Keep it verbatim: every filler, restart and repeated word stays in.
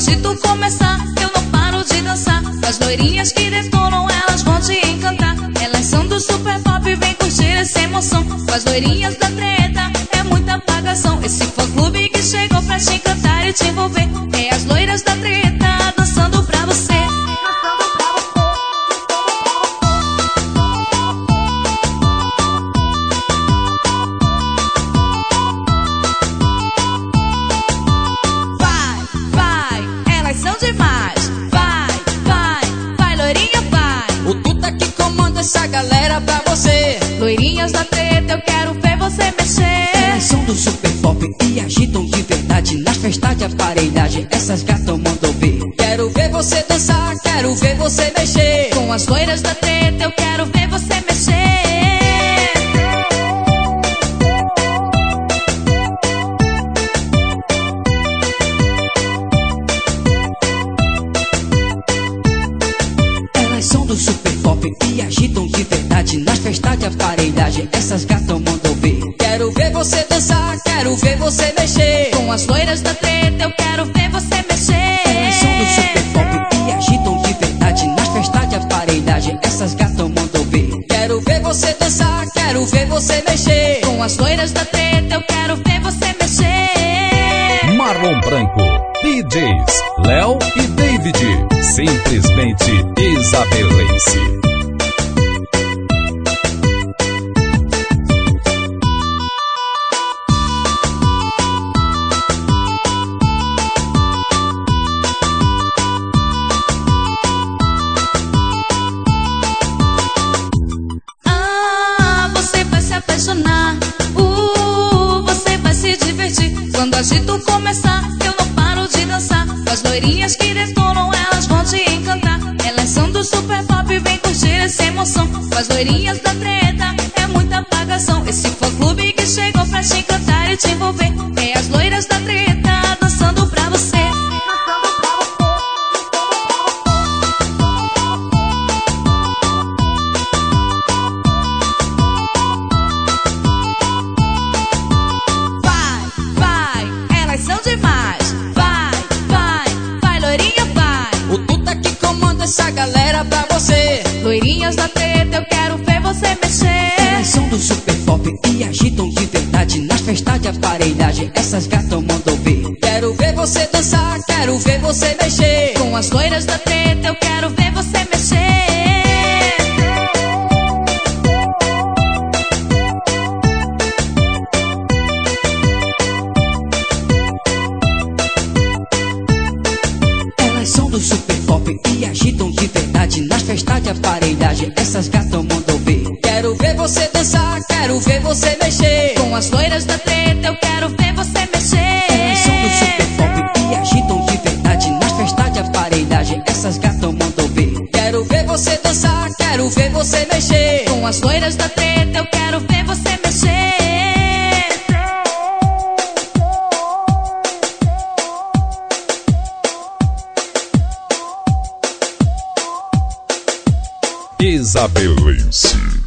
agito começar, eu não paro de dançar. As loirinhas que detonam, elas vão te encantar. Elas são do super pop, vem curtir essa emoção. Com as loirinhas da treta, é muita pagação. Esse fã-clube que chegou pra te encantar e te envolver. É as loiras da treta, dançando pra você. Essa galera pra você. Loirinhas da treta, eu quero ver você mexer. Elas são do super pop e agitam de verdade. Nas festas de aparelhagem, essas gatas mandam ver. Quero ver você dançar, quero ver você mexer. Com as loiras da treta, eu quero ver você mexer. Elas são do super pop e agitam de verdade. Nas festas de aparelhagem, essas gatas mandam ver. Quero ver você dançar, quero ver você mexer. Com as loiras da treta, eu quero ver você mexer. Elas são do super pop e agitam de verdade. Nas festas de aparelhagem, essas gatas mandam ver. Quero ver você dançar, quero ver você mexer. Com as loiras da treta, eu quero ver você mexer. Marlon Branco, D Js Léo e David, simplesmente isabelense. Ah, você vai se apaixonar. Uh, você vai se divertir. Quando o agito começar, eu não paro de dançar. As loirinhas que detonam, elas vão te encantar. Elas são do super pop, vem curtir essa emoção. Com as loirinhas da treta, é muita pagação. Esse fã-clube que chegou pra te encantar e te envolver. É as loiras da treta, dançando pra você. Essa galera pra você. Loirinhas da treta, eu quero ver você mexer. Elas são do super pop e agitam de verdade. Nas festas de aparelhagem, essas gatas mandam ver. Quero ver você dançar, quero ver você mexer. Com as loiras da treta, eu quero ver você mexer. Elas são do super pop e agitam de verdade. Nas festas de aparelhagem, essas gatas mandam ver. Quero ver você dançar, quero ver você mexer. Com as loiras da treta, eu quero ver você mexer. Elas são do super pop e agitam de verdade. Nas festas de aparelhagem, essas gatas mandam ver. Quero ver você dançar, quero ver você mexer. Com as loiras da treta, eu quero ver você mexer. Isabelense.